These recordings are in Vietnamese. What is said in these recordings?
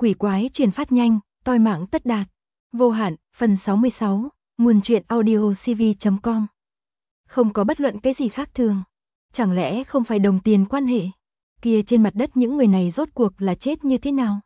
quỷ quái truyền phát nhanh, toi mạng tất đạt. Vô hạn, phần 66, nguồn truyện audio cv.com. Không có bất luận cái gì khác thường. Chẳng lẽ không phải đồng tiền quan hệ? Kia trên mặt đất những người này rốt cuộc là chết như thế nào?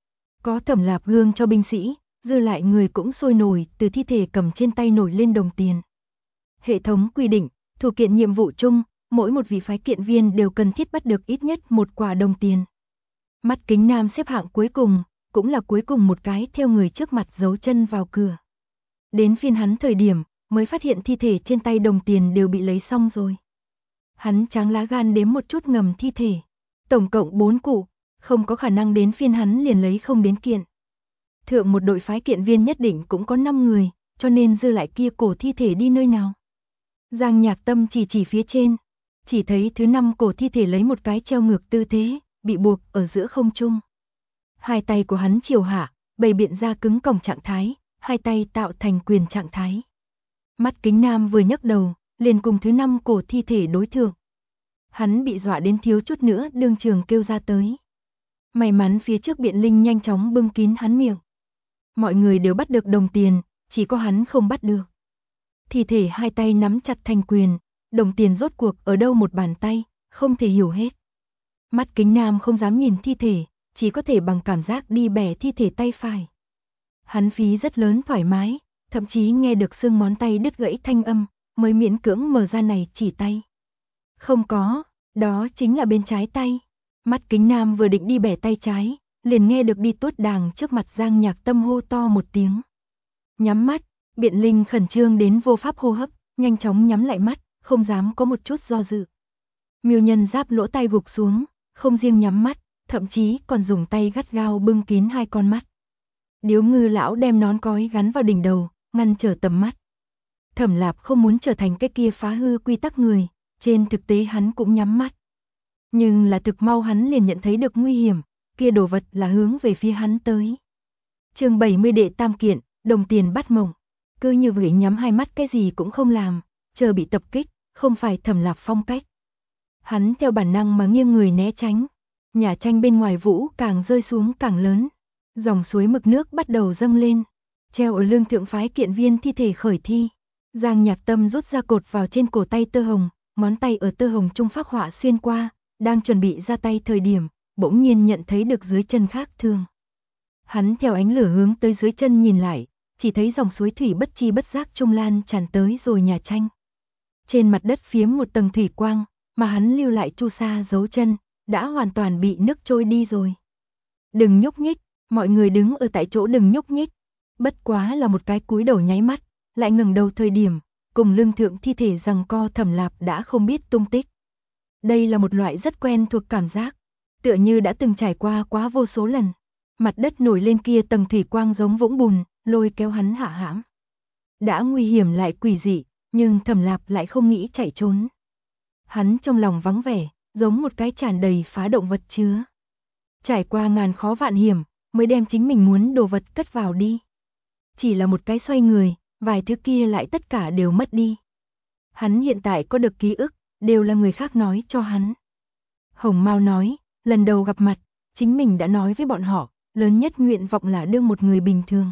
Có Thẩm Lạp gương cho binh sĩ, dư lại người cũng sôi nổi từ thi thể cầm trên tay nổi lên đồng tiền. Hệ thống quy định, thủ kiện nhiệm vụ chung, mỗi một vị phái kiện viên đều cần thiết bắt được ít nhất một quả đồng tiền. Mắt Kính Nam xếp hạng cuối cùng, cũng là cuối cùng một cái theo người trước mặt giấu chân vào cửa. Đến phiên hắn thời điểm, mới phát hiện thi thể trên tay đồng tiền đều bị lấy xong rồi. Hắn tráng lá gan đếm một chút ngầm thi thể. Tổng cộng 4 cụ, không có khả năng đến phiên hắn liền lấy không đến kiện. Thượng một đội phái kiện viên nhất định cũng có 5 người, cho nên dư lại kia cổ thi thể đi nơi nào. Giang Nhạc Tâm chỉ phía trên, chỉ thấy thứ 5 cổ thi thể lấy một cái treo ngược tư thế, bị buộc ở giữa không trung. Hai tay của hắn chiều hạ, bày biện ra cứng còng trạng thái, hai tay tạo thành quyền trạng thái. Mắt Kính Nam vừa nhấc đầu, liền cùng thứ 5 cổ thi thể đối thượng. Hắn bị dọa đến thiếu chút nữa đương trường kêu ra tới. May mắn phía trước biện linh nhanh chóng bưng kín hắn miệng. Mọi người đều bắt được đồng tiền, chỉ có hắn không bắt được. Thi thể hai tay nắm chặt thành quyền, đồng tiền rốt cuộc ở đâu một bàn tay, không thể hiểu hết. Mắt Kính Nam không dám nhìn thi thể, chỉ có thể bằng cảm giác đi bẻ thi thể tay phải. Hắn phí rất lớn thoải mái, thậm chí nghe được xương ngón tay đứt gãy thanh âm, mới miễn cưỡng mở ra này chỉ tay. Không có, đó chính là bên trái tay. Mắt Kính Nam vừa định đi bẻ tay trái, liền nghe được đi tuốt đàng trước mặt Giang Nhạc Tâm hô to một tiếng. Nhắm mắt, biện linh khẩn trương đến vô pháp hô hấp, nhanh chóng nhắm lại mắt, không dám có một chút do dự. Miêu Nhân Giáp lỗ tai gục xuống, không riêng nhắm mắt, thậm chí còn dùng tay gắt gao bưng kín hai con mắt. Điếu Ngư lão đem nón cói gắn vào đỉnh đầu, ngăn trở tầm mắt. Thẩm Lạp không muốn trở thành cái kia phá hư quy tắc người, trên thực tế hắn cũng nhắm mắt. Nhưng là thực mau hắn liền nhận thấy được nguy hiểm, kia đồ vật là hướng về phía hắn tới. Chương 70 đệ tam kiện, đồng tiền bắt mộng. Cứ như vậy nhắm hai mắt cái gì cũng không làm, chờ bị tập kích, không phải Thẩm Lạp phong cách. Hắn theo bản năng mà nghiêng người né tránh. Nhà tranh bên ngoài vũ càng rơi xuống càng lớn. Dòng suối mực nước bắt đầu dâng lên. Treo ở lưng thượng phái kiện viên thi thể khởi thi. Giang Nhạc Tâm rút ra cột vào trên cổ tay tơ hồng, ngón tay ở tơ hồng trung phác họa xuyên qua, đang chuẩn bị ra tay thời điểm, bỗng nhiên nhận thấy được dưới chân khác thường. Hắn theo ánh lửa hướng tới dưới chân nhìn lại, chỉ thấy dòng suối thủy bất chi bất giác trung lan tràn tới rồi nhà tranh. Trên mặt đất phiếm một tầng thủy quang, mà hắn lưu lại chu sa dấu chân, đã hoàn toàn bị nước trôi đi rồi. Đừng nhúc nhích, mọi người đứng ở tại chỗ đừng nhúc nhích. Bất quá là một cái cúi đầu nháy mắt, lại ngẩng đầu thời điểm, cùng lưng thượng thi thể giằng co Thẩm Lạp đã không biết tung tích. Đây là một loại rất quen thuộc cảm giác, tựa như đã từng trải qua quá vô số lần. Mặt đất nổi lên kia tầng thủy quang giống vũng bùn, lôi kéo hắn hạ hãm. Đã nguy hiểm lại quỷ dị, nhưng Thẩm Lạp lại không nghĩ chạy trốn. Hắn trong lòng vắng vẻ, giống một cái tràn đầy phá động vật chứa. Trải qua ngàn khó vạn hiểm, mới đem chính mình muốn đồ vật cất vào đi. Chỉ là một cái xoay người, vài thứ kia lại tất cả đều mất đi. Hắn hiện tại có được ký ức, đều là người khác nói cho hắn. Hồng Mao nói, lần đầu gặp mặt, chính mình đã nói với bọn họ, lớn nhất nguyện vọng là đương một người bình thường.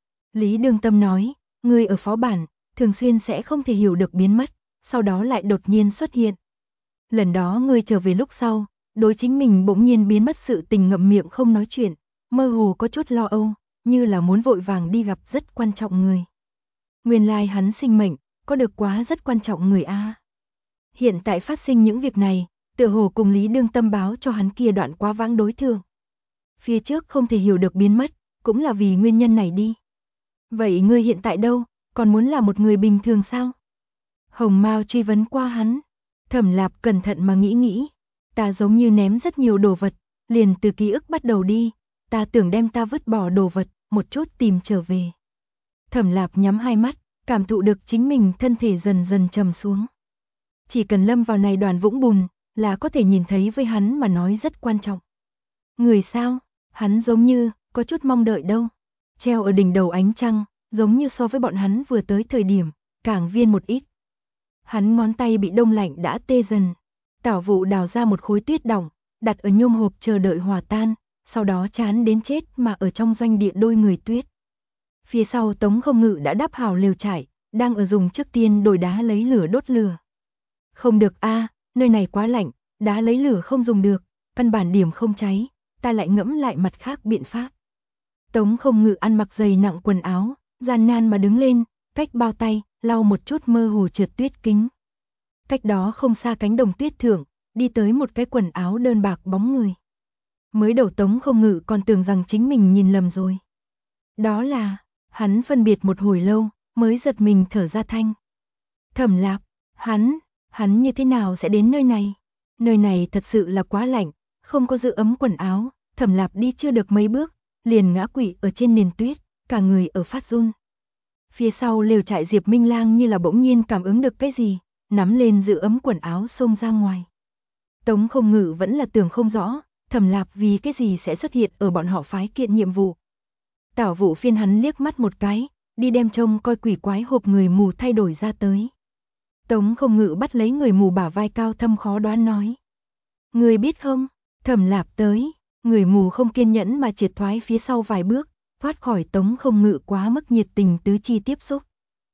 Lý Đương Tâm nói, người ở phó bản, thường xuyên sẽ không thể hiểu được biến mất, sau đó lại đột nhiên xuất hiện. Lần đó ngươi trở về lúc sau, đối chính mình bỗng nhiên biến mất sự tình ngậm miệng không nói chuyện, mơ hồ có chút lo âu, như là muốn vội vàng đi gặp rất quan trọng người. Nguyên lai hắn sinh mệnh, có được quá rất quan trọng người a. Hiện tại phát sinh những việc này, tựa hồ cùng Lý Đương Tâm báo cho hắn kia đoạn quá vãng đối thường. Phía trước không thể hiểu được biến mất, cũng là vì nguyên nhân này đi. Vậy ngươi hiện tại đâu, còn muốn là một người bình thường sao? Hồng Mao truy vấn qua hắn. Thẩm Lạp cẩn thận mà nghĩ, ta giống như ném rất nhiều đồ vật, liền từ ký ức bắt đầu đi, ta tưởng đem ta vứt bỏ đồ vật, một chút tìm trở về. Thẩm Lạp nhắm hai mắt, cảm thụ được chính mình thân thể dần dần trầm xuống. Chỉ cần lâm vào này đoàn vũng bùn, là có thể nhìn thấy với hắn mà nói rất quan trọng. Người sao, hắn giống như, có chút mong đợi đâu. Treo ở đỉnh đầu ánh trăng, giống như so với bọn hắn vừa tới thời điểm, càng viên một ít. Hắn ngón tay bị đông lạnh đã tê dần. Tảo Vụ đào ra một khối tuyết đỏng, đặt ở nhôm hộp chờ đợi hòa tan, sau đó chán đến chết mà ở trong doanh địa đôi người tuyết. Phía sau Tống Không Ngự đã đắp hào lều trại, đang ở dùng trước tiên đổi đá lấy lửa đốt lửa. Không được a, nơi này quá lạnh, đá lấy lửa không dùng được, căn bản điểm không cháy, ta lại ngẫm lại mặt khác biện pháp. Tống Không Ngự ăn mặc dày nặng quần áo, gian nan mà đứng lên, cách bao tay, lau một chút mơ hồ trượt tuyết kính. Cách đó không xa cánh đồng tuyết thượng, đi tới một cái quần áo đơn bạc bóng người. Mới đầu Tống Không Ngự còn tưởng rằng chính mình nhìn lầm rồi. Đó là, hắn phân biệt một hồi lâu, mới giật mình thở ra thanh. Thẩm Lạp, hắn như thế nào sẽ đến nơi này? Nơi này thật sự là quá lạnh, không có giữ ấm quần áo, Thẩm Lạp đi chưa được mấy bước, liền ngã quỵ ở trên nền tuyết, cả người ở phát run. Phía sau lều trại Diệp Minh Lang như là bỗng nhiên cảm ứng được cái gì, nắm lên giữ ấm quần áo xông ra ngoài. Tống Không Ngự vẫn là tưởng không rõ, Thẩm Lạp vì cái gì sẽ xuất hiện ở bọn họ phái kiện nhiệm vụ. Tảo Vũ phiên hắn liếc mắt một cái, đi đem trông coi quỷ quái hộp người mù thay đổi ra tới. Tống Không Ngự bắt lấy người mù bả vai cao thâm khó đoán nói. Người biết không, Thẩm Lạp tới, người mù không kiên nhẫn mà triệt thoái phía sau vài bước, thoát khỏi Tống Không Ngự quá mức nhiệt tình tứ chi tiếp xúc.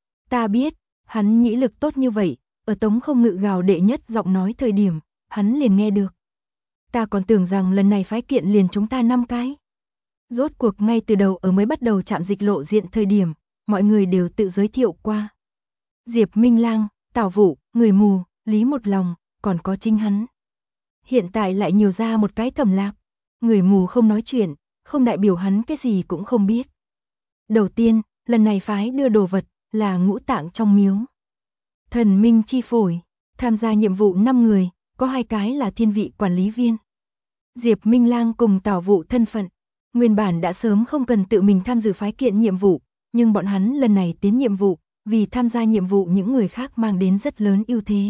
Ta biết, hắn nhĩ lực tốt như vậy, ở Tống Không Ngự gào đệ nhất giọng nói thời điểm, hắn liền nghe được. Ta còn tưởng rằng lần này phái kiện liền chúng ta 5 cái. Rốt cuộc ngay từ đầu ở mới bắt đầu chạm dịch lộ diện thời điểm, mọi người đều tự giới thiệu qua. Diệp Minh Lang, Tảo Vũ, người mù, Lý Một Lòng, còn có chính hắn. Hiện tại lại nhiều ra một cái Thẩm Lạp. Người mù không nói chuyện, không đại biểu hắn cái gì cũng không biết. Đầu tiên, lần này phái đưa đồ vật là ngũ tạng trong miếu. Thần minh chi phổi, tham gia nhiệm vụ 5 người, có 2 cái là thiên vị quản lý viên. Diệp Minh Lang cùng Tảo Vũ thân phận, nguyên bản đã sớm không cần tự mình tham dự phái kiện nhiệm vụ, nhưng bọn hắn lần này tiến nhiệm vụ, vì tham gia nhiệm vụ những người khác mang đến rất lớn ưu thế.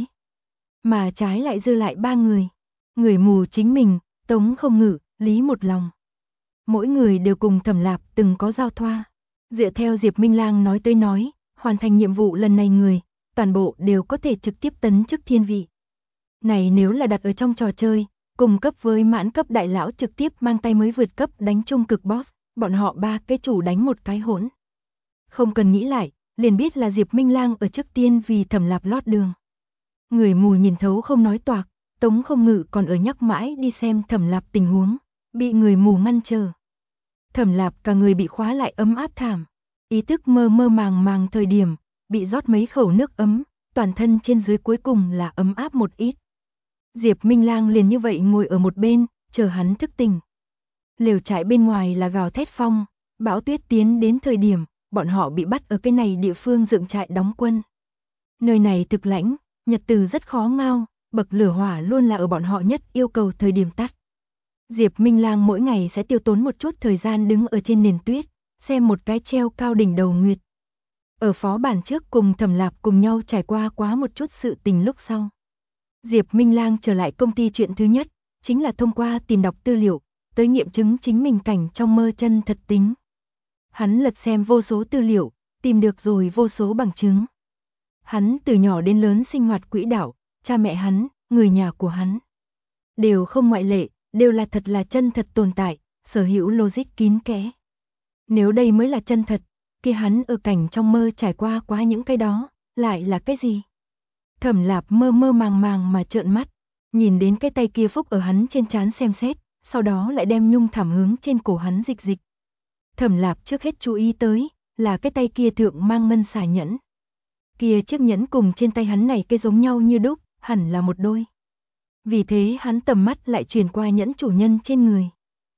Mà trái lại dư lại 3 người. Người mù chính mình, Tống Không Ngự, Lý Một Lòng. Mỗi người đều cùng Thẩm Lạp từng có giao thoa. Dựa theo Diệp Minh Lang nói tới nói, hoàn thành nhiệm vụ lần này người, toàn bộ đều có thể trực tiếp tấn chức thiên vị. Này nếu là đặt ở trong trò chơi, cùng cấp với mãn cấp đại lão trực tiếp mang tay mới vượt cấp đánh trung cực boss, bọn họ 3 cái chủ đánh một cái hỗn. Không cần nghĩ lại, liền biết là Diệp Minh Lang ở trước tiên vì Thẩm Lạp lót đường. Người mù nhìn thấu không nói toạc, Tống Không Ngự còn ở nhắc mãi đi xem Thẩm Lạp tình huống, bị người mù ngăn trở. Thẩm Lạp cả người bị khóa lại ấm áp thảm, ý thức mơ mơ màng màng thời điểm, bị rót mấy khẩu nước ấm, toàn thân trên dưới cuối cùng là ấm áp một ít. Diệp Minh Lang liền như vậy ngồi ở một bên, chờ hắn thức tỉnh. Lều trại bên ngoài là gào thét phong, bão tuyết tiến đến thời điểm, bọn họ bị bắt ở cái này địa phương dựng trại đóng quân. Nơi này thực lãnh, nhật từ rất khó ngao, bậc lửa hỏa luôn là ở bọn họ nhất yêu cầu thời điểm tắt. Diệp Minh Lang mỗi ngày sẽ tiêu tốn một chút thời gian đứng ở trên nền tuyết, xem một cái treo cao đỉnh đầu nguyệt. Ở phó bản trước cùng Thẩm Lạp cùng nhau trải qua quá một chút sự tình lúc sau. Diệp Minh Lang trở lại công ty chuyện thứ nhất, chính là thông qua tìm đọc tư liệu, tới nghiệm chứng chính mình cảnh trong mơ chân thật tính. Hắn lật xem vô số tư liệu, tìm được rồi vô số bằng chứng. Hắn từ nhỏ đến lớn sinh hoạt quỹ đạo, cha mẹ hắn, người nhà của hắn. Đều không ngoại lệ, đều là thật là chân thật tồn tại, sở hữu logic kín kẽ. Nếu đây mới là chân thật, kia hắn ở cảnh trong mơ trải qua quá những cái đó, lại là cái gì? Thẩm Lạp mơ mơ màng màng mà trợn mắt, nhìn đến cái tay kia phúc ở hắn trên trán xem xét, sau đó lại đem nhung thảm hướng trên cổ hắn dịch dịch. Thẩm Lạp trước hết chú ý tới, là cái tay kia thượng mang ngân xà nhẫn. Kia chiếc nhẫn cùng trên tay hắn này cái giống nhau như đúc, hẳn là một đôi. Vì thế hắn tầm mắt lại chuyển qua nhẫn chủ nhân trên người.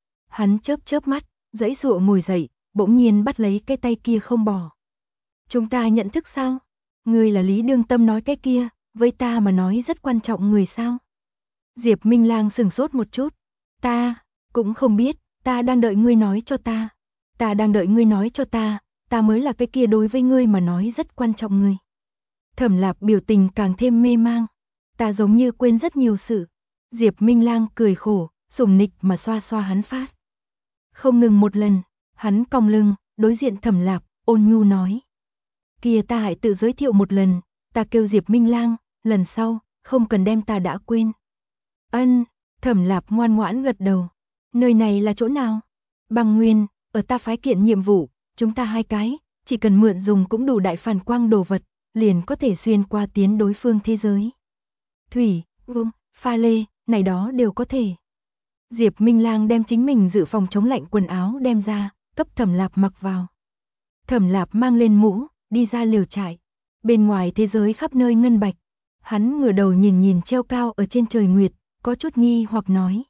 Hắn chớp chớp mắt, giãy giụa ngồi dậy, bỗng nhiên bắt lấy cái tay kia không bỏ. Chúng ta nhận thức sao? Ngươi là Lý Đương Tâm nói cái kia, với ta mà nói rất quan trọng người sao? Diệp Minh Lang sửng sốt một chút. Ta, cũng không biết, ta đang đợi ngươi nói cho ta. Ta đang đợi ngươi nói cho ta mới là cái kia đối với ngươi mà nói rất quan trọng người. Thẩm Lạp biểu tình càng thêm mê mang. Ta giống như quên rất nhiều sự. Diệp Minh Lang cười khổ, sủng nịch mà xoa xoa hắn phát. Không ngừng một lần, hắn cong lưng, đối diện Thẩm Lạp, ôn nhu nói. Kia ta hãy tự giới thiệu một lần, ta kêu Diệp Minh Lang, lần sau, không cần đem ta đã quên. Ân, Thẩm Lạp ngoan ngoãn gật đầu. Nơi này là chỗ nào? Băng Nguyên, ở ta phái kiện nhiệm vụ, chúng ta hai cái, chỉ cần mượn dùng cũng đủ đại phản quang đồ vật, liền có thể xuyên qua tiến đối phương thế giới. Thủy, pha lê, này đó đều có thể. Diệp Minh Lang đem chính mình dự phòng chống lạnh quần áo đem ra, cấp Thẩm Lạp mặc vào. Thẩm Lạp mang lên mũ, đi ra liều trại. Bên ngoài thế giới khắp nơi ngân bạch. Hắn ngửa đầu nhìn nhìn treo cao ở trên trời nguyệt, có chút nghi hoặc nói.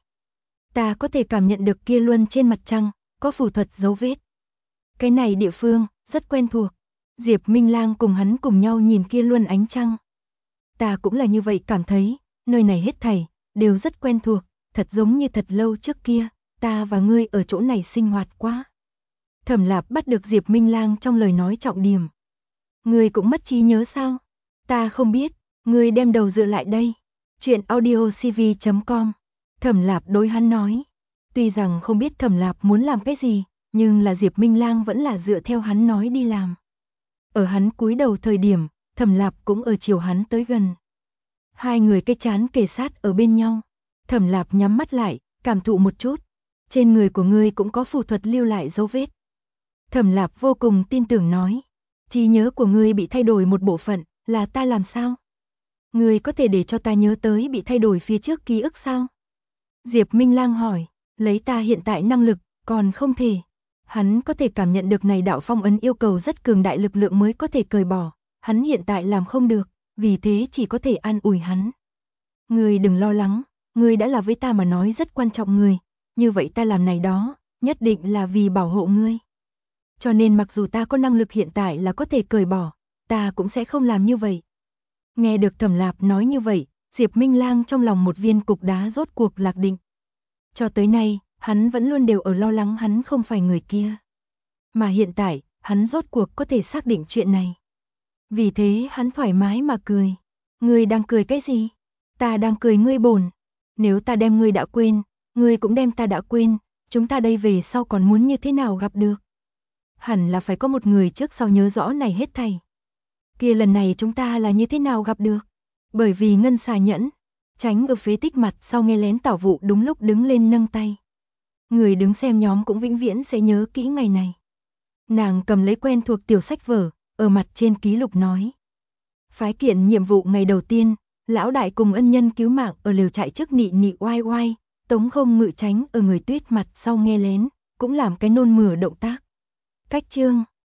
Ta có thể cảm nhận được kia luân trên mặt trăng, có phù thuật dấu vết. Cái này địa phương, rất quen thuộc. Diệp Minh Lang cùng hắn cùng nhau nhìn kia luân ánh trăng. Ta cũng là như vậy cảm thấy, nơi này hết thảy, đều rất quen thuộc, thật giống như thật lâu trước kia, ta và ngươi ở chỗ này sinh hoạt quá. Thẩm Lạp bắt được Diệp Minh Lang trong lời nói trọng điểm. Ngươi cũng mất trí nhớ sao? Ta không biết, ngươi đem đầu dựa lại đây. Chuyện audiocv.com. Thẩm Lạp đối hắn nói. Tuy rằng không biết Thẩm Lạp muốn làm cái gì, nhưng là Diệp Minh Lang vẫn là dựa theo hắn nói đi làm. Ở hắn cúi đầu thời điểm, Thẩm Lạp cũng ở chiều hắn tới gần. Hai người cái chán kề sát ở bên nhau. Thẩm Lạp nhắm mắt lại, cảm thụ một chút. Trên người của ngươi cũng có phù thuật lưu lại dấu vết. Thẩm Lạp vô cùng tin tưởng nói. Trí nhớ của ngươi bị thay đổi một bộ phận, là ta làm sao? Ngươi có thể để cho ta nhớ tới bị thay đổi phía trước ký ức sao? Diệp Minh Lang hỏi, lấy ta hiện tại năng lực, còn không thể. Hắn có thể cảm nhận được này đạo phong ấn yêu cầu rất cường đại lực lượng mới có thể cởi bỏ. Hắn hiện tại làm không được, vì thế chỉ có thể an ủi hắn. Ngươi đừng lo lắng, ngươi đã là với ta mà nói rất quan trọng người. Như vậy ta làm này đó, nhất định là vì bảo hộ ngươi. Cho nên mặc dù ta có năng lực hiện tại là có thể cởi bỏ, ta cũng sẽ không làm như vậy. Nghe được Thẩm Lạp nói như vậy, Diệp Minh Lang trong lòng một viên cục đá rốt cuộc lạc định. Cho tới nay, hắn vẫn luôn đều ở lo lắng hắn không phải người kia. Mà hiện tại, hắn rốt cuộc có thể xác định chuyện này. Vì thế hắn thoải mái mà cười. Ngươi đang cười cái gì? Ta đang cười ngươi bổn. Nếu ta đem ngươi đã quên, ngươi cũng đem ta đã quên, chúng ta đây về sau còn muốn như thế nào gặp được? Hẳn là phải có một người trước sau nhớ rõ này hết thảy. Kia lần này chúng ta là như thế nào gặp được? Bởi vì ngân xà nhẫn, tránh ở phế tích mặt sau nghe lén Tảo Vụ đúng lúc đứng lên nâng tay. Người đứng xem nhóm cũng vĩnh viễn sẽ nhớ kỹ ngày này. Nàng cầm lấy quen thuộc tiểu sách vở, ở mặt trên ký lục nói. Phái kiện nhiệm vụ ngày đầu tiên, lão đại cùng ân nhân cứu mạng ở lều trại trước nị nị oai oai, Tống Không ngự tránh ở người tuyết mặt sau nghe lén, cũng làm cái nôn mửa động tác. Cách chương